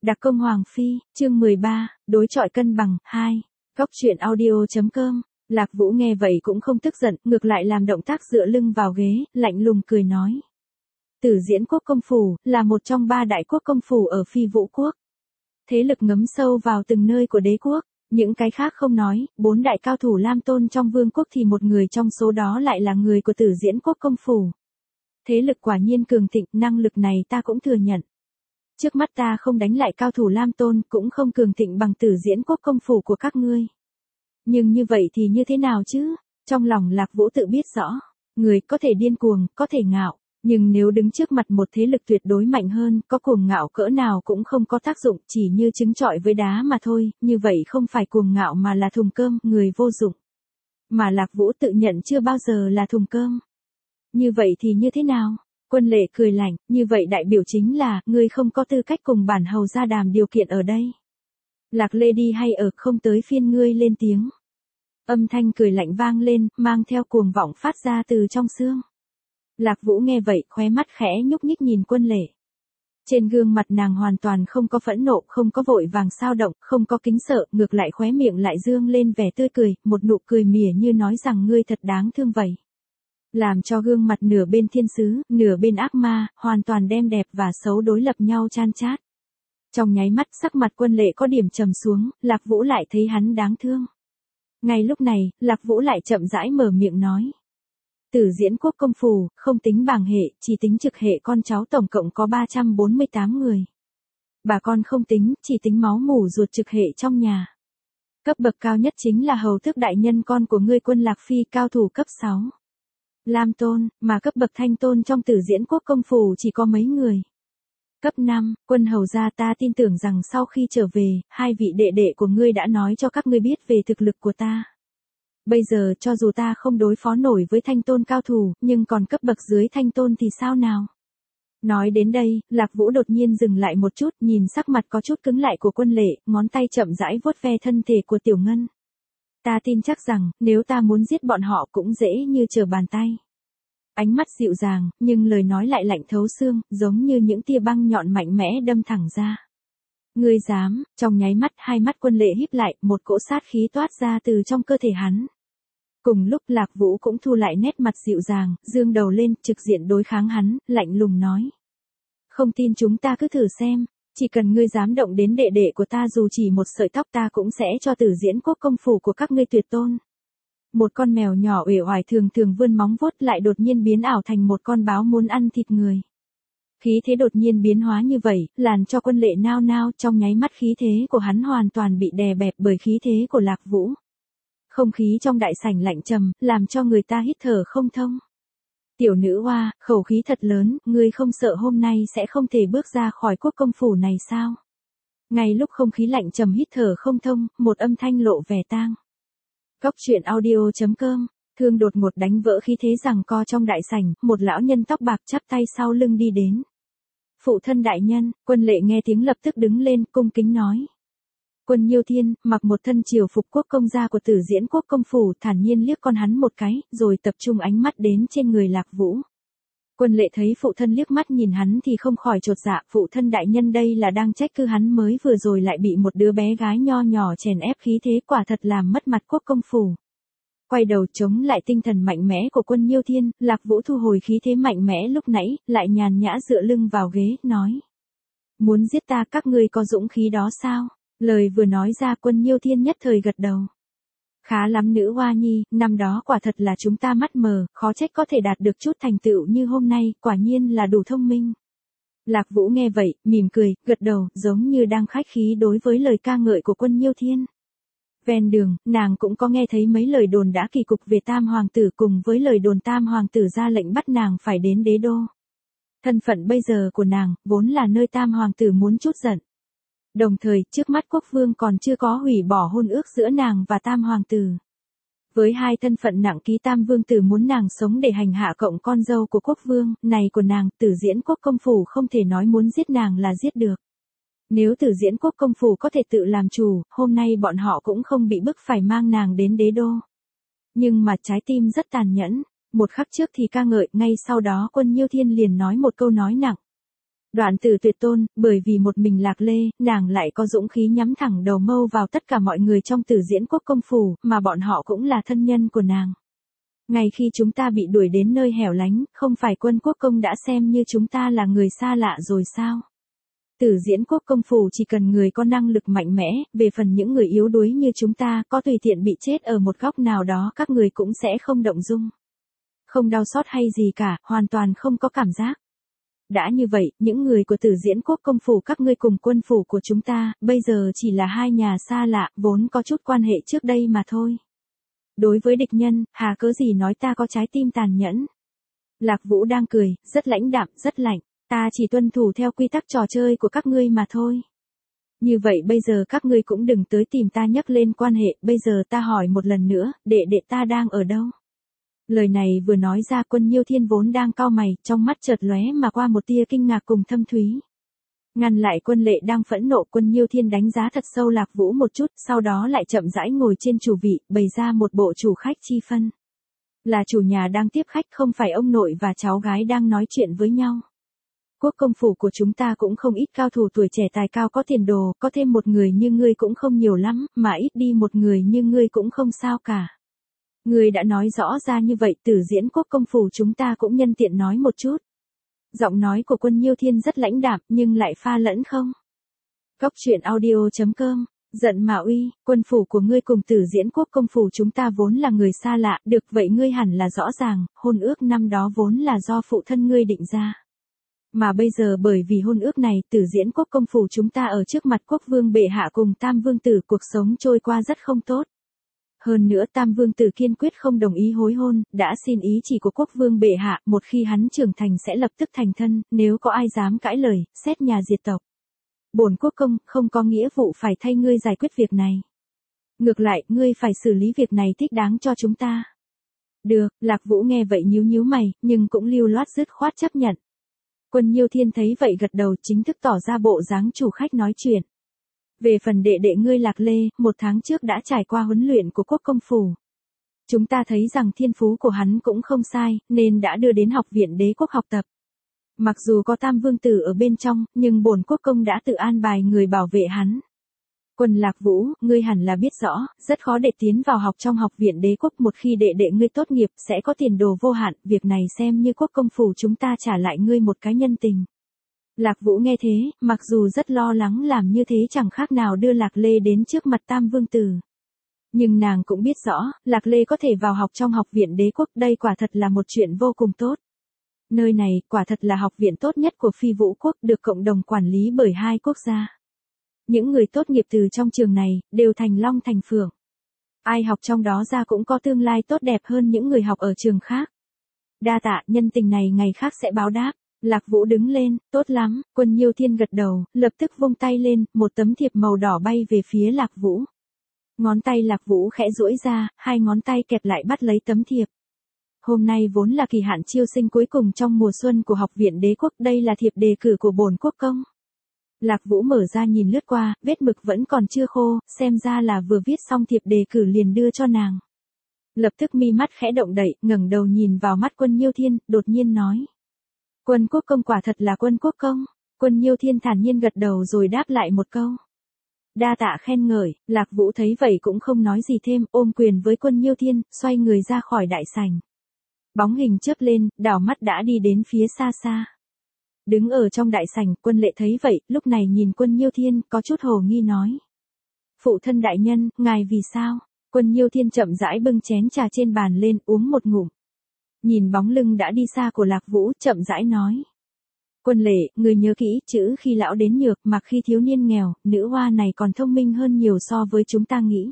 Đặc công Hoàng Phi, chương 13, đối chọi cân bằng, 2. Góc truyện audio.com. Lạc Vũ nghe vậy cũng không tức giận, ngược lại làm động tác dựa lưng vào ghế, lạnh lùng cười nói. Tử Diễn Quốc công phủ, là một trong 3 đại quốc công phủ ở Phi Vũ Quốc. Thế lực ngấm sâu vào từng nơi của đế quốc, những cái khác không nói, 4 đại cao thủ Lam Tôn trong vương quốc thì một người trong số đó lại là người của Tử Diễn Quốc công phủ. Thế lực quả nhiên cường thịnh, năng lực này ta cũng thừa nhận. Trước mắt ta không đánh lại cao thủ Lam Tôn, cũng không cường thịnh bằng Tử Diễn Quốc công phủ của các ngươi. Nhưng như vậy thì như thế nào chứ? Trong lòng Lạc Vũ tự biết rõ, người có thể điên cuồng, có thể ngạo, nhưng nếu đứng trước mặt một thế lực tuyệt đối mạnh hơn, có cuồng ngạo cỡ nào cũng không có tác dụng, chỉ như trứng trọi với đá mà thôi, như vậy không phải cuồng ngạo mà là thùng cơm, người vô dụng. Mà Lạc Vũ tự nhận chưa bao giờ là thùng cơm. Như vậy thì như thế nào? Quân Lệ cười lạnh, như vậy đại biểu chính là, ngươi không có tư cách cùng bản hầu ra đàm điều kiện ở đây. Lạc Lady hay ở không tới phiên ngươi lên tiếng. Âm thanh cười lạnh vang lên, mang theo cuồng vọng phát ra từ trong xương. Lạc Vũ nghe vậy, khóe mắt khẽ nhúc nhích nhìn Quân Lệ. Trên gương mặt nàng hoàn toàn không có phẫn nộ, không có vội vàng xao động, không có kính sợ, ngược lại khóe miệng lại dương lên vẻ tươi cười, một nụ cười mỉa như nói rằng ngươi thật đáng thương vậy. Làm cho gương mặt nửa bên thiên sứ, nửa bên ác ma, hoàn toàn đem đẹp và xấu đối lập nhau chan chát. Trong nháy mắt sắc mặt Quân Lệ có điểm trầm xuống, Lạc Vũ lại thấy hắn đáng thương. Ngay lúc này, Lạc Vũ lại chậm rãi mở miệng nói. Tử Diễn Quốc công phủ, không tính bảng hệ, chỉ tính trực hệ con cháu tổng cộng có 348 người. Bà con không tính, chỉ tính máu mủ ruột trực hệ trong nhà. Cấp bậc cao nhất chính là hầu tước đại nhân con của ngươi Quân Lạc Phi cao thủ cấp 6. Lam Tôn, mà cấp bậc Thanh Tôn trong Tử Diễn Quốc công phủ chỉ có mấy người. Cấp 5, Quân hầu gia ta tin tưởng rằng sau khi trở về, 2 vị đệ đệ của ngươi đã nói cho các ngươi biết về thực lực của ta. Bây giờ cho dù ta không đối phó nổi với Thanh Tôn cao thủ, nhưng còn cấp bậc dưới Thanh Tôn thì sao nào? Nói đến đây, Lạc Vũ đột nhiên dừng lại một chút, nhìn sắc mặt có chút cứng lại của Quân Lệ, ngón tay chậm rãi vuốt ve thân thể của Tiểu Ngân. Ta tin chắc rằng, nếu ta muốn giết bọn họ cũng dễ như trở bàn tay. Ánh mắt dịu dàng, nhưng lời nói lại lạnh thấu xương, giống như những tia băng nhọn mạnh mẽ đâm thẳng ra. Ngươi dám? Trong nháy mắt, hai mắt Quân Lệ híp lại, một cỗ sát khí toát ra từ trong cơ thể hắn. Cùng lúc Lạc Vũ cũng thu lại nét mặt dịu dàng, dương đầu lên, trực diện đối kháng hắn, lạnh lùng nói. Không tin chúng ta cứ thử xem, chỉ cần ngươi dám động đến đệ đệ của ta dù chỉ một sợi tóc ta cũng sẽ cho Tử Diễn Quốc công phủ của các ngươi tuyệt tôn. Một con mèo nhỏ uể oải thường thường vươn móng vuốt lại đột nhiên biến ảo thành một con báo muốn ăn thịt người. Khí thế đột nhiên biến hóa như vậy, làm cho Quân Lệ nao nao, trong nháy mắt khí thế của hắn hoàn toàn bị đè bẹp bởi khí thế của Lạc Vũ. Không khí trong đại sảnh lạnh trầm, làm cho người ta hít thở không thông. Tiểu nữ hoa, khẩu khí thật lớn, ngươi không sợ hôm nay sẽ không thể bước ra khỏi quốc công phủ này sao? Ngay lúc không khí lạnh trầm hít thở không thông, một âm thanh lộ vẻ tang. Góc truyện audio.com, Thương đột ngột đánh vỡ khí thế giằng co trong đại sảnh, một lão nhân tóc bạc chắp tay sau lưng đi đến. Phụ thân đại nhân, Quân Lệ nghe tiếng lập tức đứng lên, cung kính nói. Quân Nhiêu Thiên, mặc một thân triều phục quốc công gia của Tử Diễn Quốc công phủ, thản nhiên liếc con hắn một cái, rồi tập trung ánh mắt đến trên người Lạc Vũ. Quân Lệ thấy phụ thân liếc mắt nhìn hắn thì không khỏi chột dạ, phụ thân đại nhân đây là đang trách cứ hắn mới vừa rồi lại bị một đứa bé gái nho nhỏ chèn ép khí thế, quả thật làm mất mặt quốc công phủ. Quay đầu chống lại tinh thần mạnh mẽ của Quân Nhiêu Thiên, Lạc Vũ thu hồi khí thế mạnh mẽ lúc nãy, lại nhàn nhã dựa lưng vào ghế, nói. Muốn giết ta các ngươi có dũng khí đó sao? Lời vừa nói ra Quân Nhiêu Thiên nhất thời gật đầu. Khá lắm nữ hoa nhi, năm đó quả thật là chúng ta mắt mờ, khó trách có thể đạt được chút thành tựu như hôm nay, quả nhiên là đủ thông minh. Lạc Vũ nghe vậy, mỉm cười, gật đầu, giống như đang khách khí đối với lời ca ngợi của Quân Nhiêu Thiên. Ven đường, nàng cũng có nghe thấy mấy lời đồn đã kỳ cục về Tam Hoàng tử cùng với lời đồn Tam Hoàng tử ra lệnh bắt nàng phải đến đế đô. Thân phận bây giờ của nàng, vốn là nơi Tam Hoàng tử muốn chút giận. Đồng thời, trước mắt quốc vương còn chưa có hủy bỏ hôn ước giữa nàng và Tam Hoàng tử. Với hai thân phận nặng ký Tam Vương tử muốn nàng sống để hành hạ cộng con dâu của quốc vương, này của nàng, Tử Diễn Quốc công phủ không thể nói muốn giết nàng là giết được. Nếu Tử Diễn Quốc công phủ có thể tự làm chủ, hôm nay bọn họ cũng không bị bức phải mang nàng đến đế đô. Nhưng mà trái tim rất tàn nhẫn, một khắc trước thì ca ngợi, ngay sau đó Quân Nhiêu Thiên liền nói một câu nói nặng. Đoạn Tử Tuyệt tôn, bởi vì một mình Lạc Lê, nàng lại có dũng khí nhắm thẳng đầu mâu vào tất cả mọi người trong Tử Diễn Quốc công phủ, mà bọn họ cũng là thân nhân của nàng. Ngay khi chúng ta bị đuổi đến nơi hẻo lánh, không phải Quân Quốc công đã xem như chúng ta là người xa lạ rồi sao? Tử Diễn Quốc công phủ chỉ cần người có năng lực mạnh mẽ, về phần những người yếu đuối như chúng ta, có tùy tiện bị chết ở một góc nào đó các người cũng sẽ không động dung. Không đau xót hay gì cả, hoàn toàn không có cảm giác. Đã như vậy, những người của Tử Diễn Quốc công phủ các ngươi cùng quân phủ của chúng ta, bây giờ chỉ là hai nhà xa lạ, vốn có chút quan hệ trước đây mà thôi. Đối với địch nhân, hà cớ gì nói ta có trái tim tàn nhẫn. Lạc Vũ đang cười, rất lãnh đạm, rất lạnh. Ta chỉ tuân thủ theo quy tắc trò chơi của các ngươi mà thôi. Như vậy bây giờ các ngươi cũng đừng tới tìm ta nhắc lên quan hệ, bây giờ ta hỏi một lần nữa, đệ đệ ta đang ở đâu? Lời này vừa nói ra Quân Nhiêu Thiên vốn đang cau mày, trong mắt chợt lóe mà qua một tia kinh ngạc cùng thâm thúy. Ngăn lại Quân Lệ đang phẫn nộ, Quân Nhiêu Thiên đánh giá thật sâu Lạc Vũ một chút, sau đó lại chậm rãi ngồi trên chủ vị, bày ra một bộ chủ khách chi phân. Là chủ nhà đang tiếp khách, không phải ông nội và cháu gái đang nói chuyện với nhau. Quốc công phủ của chúng ta cũng không ít cao thủ tuổi trẻ tài cao có tiền đồ, có thêm một người như ngươi cũng không nhiều lắm, mà ít đi một người như ngươi cũng không sao cả. Ngươi đã nói rõ ra như vậy, Tử Diễn Quốc công phủ chúng ta cũng nhân tiện nói một chút. Giọng nói của Quân Nhiêu Thiên rất lãnh đạm, nhưng lại pha lẫn không. Cóc truyện audio.com, giận mà uy, quân phủ của ngươi cùng Tử Diễn Quốc công phủ chúng ta vốn là người xa lạ, được vậy ngươi hẳn là rõ ràng, hôn ước năm đó vốn là do phụ thân ngươi định ra. Mà bây giờ bởi vì hôn ước này, Tử Diễn Quốc công phủ chúng ta ở trước mặt quốc vương bệ hạ cùng Tam vương tử cuộc sống trôi qua rất không tốt. Hơn nữa Tam vương tử kiên quyết không đồng ý hối hôn, đã xin ý chỉ của quốc vương bệ hạ, một khi hắn trưởng thành sẽ lập tức thành thân, nếu có ai dám cãi lời, xét nhà diệt tộc. Bổn quốc công không có nghĩa vụ phải thay ngươi giải quyết việc này. Ngược lại, ngươi phải xử lý việc này thích đáng cho chúng ta. Được, Lạc Vũ nghe vậy nhíu nhíu mày, nhưng cũng lưu loát dứt khoát chấp nhận. Quân Nhiêu Thiên thấy vậy gật đầu, chính thức tỏ ra bộ dáng chủ khách nói chuyện. Về phần đệ đệ ngươi Lạc Lê, 1 tháng trước đã trải qua huấn luyện của quốc công phủ. Chúng ta thấy rằng thiên phú của hắn cũng không sai, nên đã đưa đến học viện đế quốc học tập. Mặc dù có Tam vương tử ở bên trong, nhưng bổn quốc công đã tự an bài người bảo vệ hắn. Quân Lạc Vũ, ngươi hẳn là biết rõ, rất khó để tiến vào học trong học viện đế quốc, một khi đệ đệ ngươi tốt nghiệp sẽ có tiền đồ vô hạn, việc này xem như quốc công phủ chúng ta trả lại ngươi một cái nhân tình. Lạc Vũ nghe thế, mặc dù rất lo lắng làm như thế chẳng khác nào đưa Lạc Lê đến trước mặt Tam vương tử. Nhưng nàng cũng biết rõ, Lạc Lê có thể vào học trong học viện đế quốc, đây quả thật là một chuyện vô cùng tốt. Nơi này, quả thật là học viện tốt nhất của Phi Vũ quốc, được cộng đồng quản lý bởi 2 quốc gia. Những người tốt nghiệp từ trong trường này, đều thành long thành phượng. Ai học trong đó ra cũng có tương lai tốt đẹp hơn những người học ở trường khác. Đa tạ, nhân tình này ngày khác sẽ báo đáp. Lạc Vũ đứng lên, tốt lắm, Quân Nhiêu Thiên gật đầu, lập tức vung tay lên, một tấm thiệp màu đỏ bay về phía Lạc Vũ. Ngón tay Lạc Vũ khẽ duỗi ra, 2 ngón tay kẹp lại bắt lấy tấm thiệp. Hôm nay vốn là kỳ hạn chiêu sinh cuối cùng trong mùa xuân của học viện đế quốc, đây là thiệp đề cử của bổn quốc công. Lạc Vũ mở ra nhìn lướt qua, vết mực vẫn còn chưa khô, xem ra là vừa viết xong thiệp đề cử liền đưa cho nàng. Lập tức mi mắt khẽ động đậy, ngẩng đầu nhìn vào mắt Quân Nhiêu Thiên, đột nhiên nói. Quân quốc công quả thật là quân quốc công. Quân Nhiêu Thiên thản nhiên gật đầu rồi đáp lại một câu. Đa tạ khen ngợi, Lạc Vũ thấy vậy cũng không nói gì thêm, ôm quyền với Quân Nhiêu Thiên, xoay người ra khỏi đại sảnh. Bóng hình chớp lên, đảo mắt đã đi đến phía xa xa. Đứng ở trong đại sảnh, Quân Lệ thấy vậy, lúc này nhìn Quân Nhiêu Thiên, có chút hồ nghi nói. Phụ thân đại nhân, ngài vì sao? Quân Nhiêu Thiên chậm rãi bưng chén trà trên bàn lên, uống một ngụm. Nhìn bóng lưng đã đi xa của Lạc Vũ, chậm rãi nói. Quân Lệ, người nhớ kỹ, chữ khi lão đến nhược, mặc khi thiếu niên nghèo, nữ hoa này còn thông minh hơn nhiều so với chúng ta nghĩ.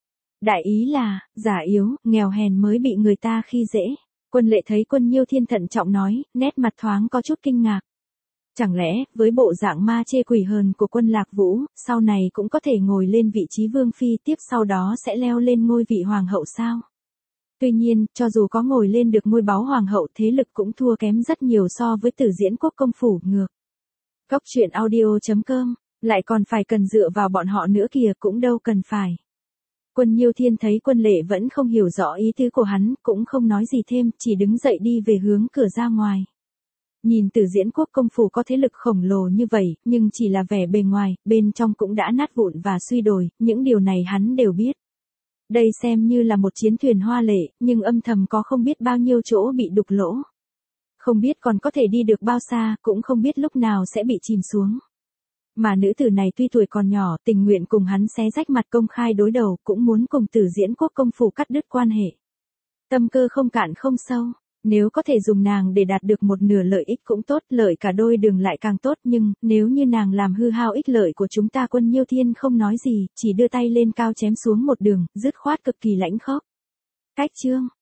Đại ý là, giả yếu, nghèo hèn mới bị người ta khi dễ. Quân Lệ thấy Quân Nhiêu Thiên thận trọng nói, nét mặt thoáng có chút kinh ngạc. Chẳng lẽ, với bộ dạng ma chê quỷ hờn của Quân Lạc Vũ, sau này cũng có thể ngồi lên vị trí vương phi, tiếp sau đó sẽ leo lên ngôi vị hoàng hậu sao? Tuy nhiên, cho dù có ngồi lên được ngôi báu hoàng hậu, thế lực cũng thua kém rất nhiều so với Tử Diễn Quốc công phủ, ngược. Cóc truyện audio.com, lại còn phải cần dựa vào bọn họ nữa kìa, cũng đâu cần phải. Quân Nhiêu Thiên thấy Quân Lệ vẫn không hiểu rõ ý tứ của hắn, cũng không nói gì thêm, chỉ đứng dậy đi về hướng cửa ra ngoài. Nhìn Tử Diễn Quốc công phủ có thế lực khổng lồ như vậy, nhưng chỉ là vẻ bề ngoài, bên trong cũng đã nát vụn và suy đồi, những điều này hắn đều biết. Đây xem như là một chiến thuyền hoa lệ, nhưng âm thầm có không biết bao nhiêu chỗ bị đục lỗ. Không biết còn có thể đi được bao xa, cũng không biết lúc nào sẽ bị chìm xuống. Mà nữ tử này tuy tuổi còn nhỏ, tình nguyện cùng hắn xé rách mặt công khai đối đầu, cũng muốn cùng Tử Diễn Quốc công phủ cắt đứt quan hệ. Tâm cơ không cạn không sâu, nếu có thể dùng nàng để đạt được một nửa lợi ích cũng tốt, lợi cả đôi đường lại càng tốt, nhưng nếu như nàng làm hư hao ích lợi của chúng ta, Quân Nhiêu Thiên không nói gì, chỉ đưa tay lên cao chém xuống một đường, dứt khoát cực kỳ lãnh khốc. Cách chương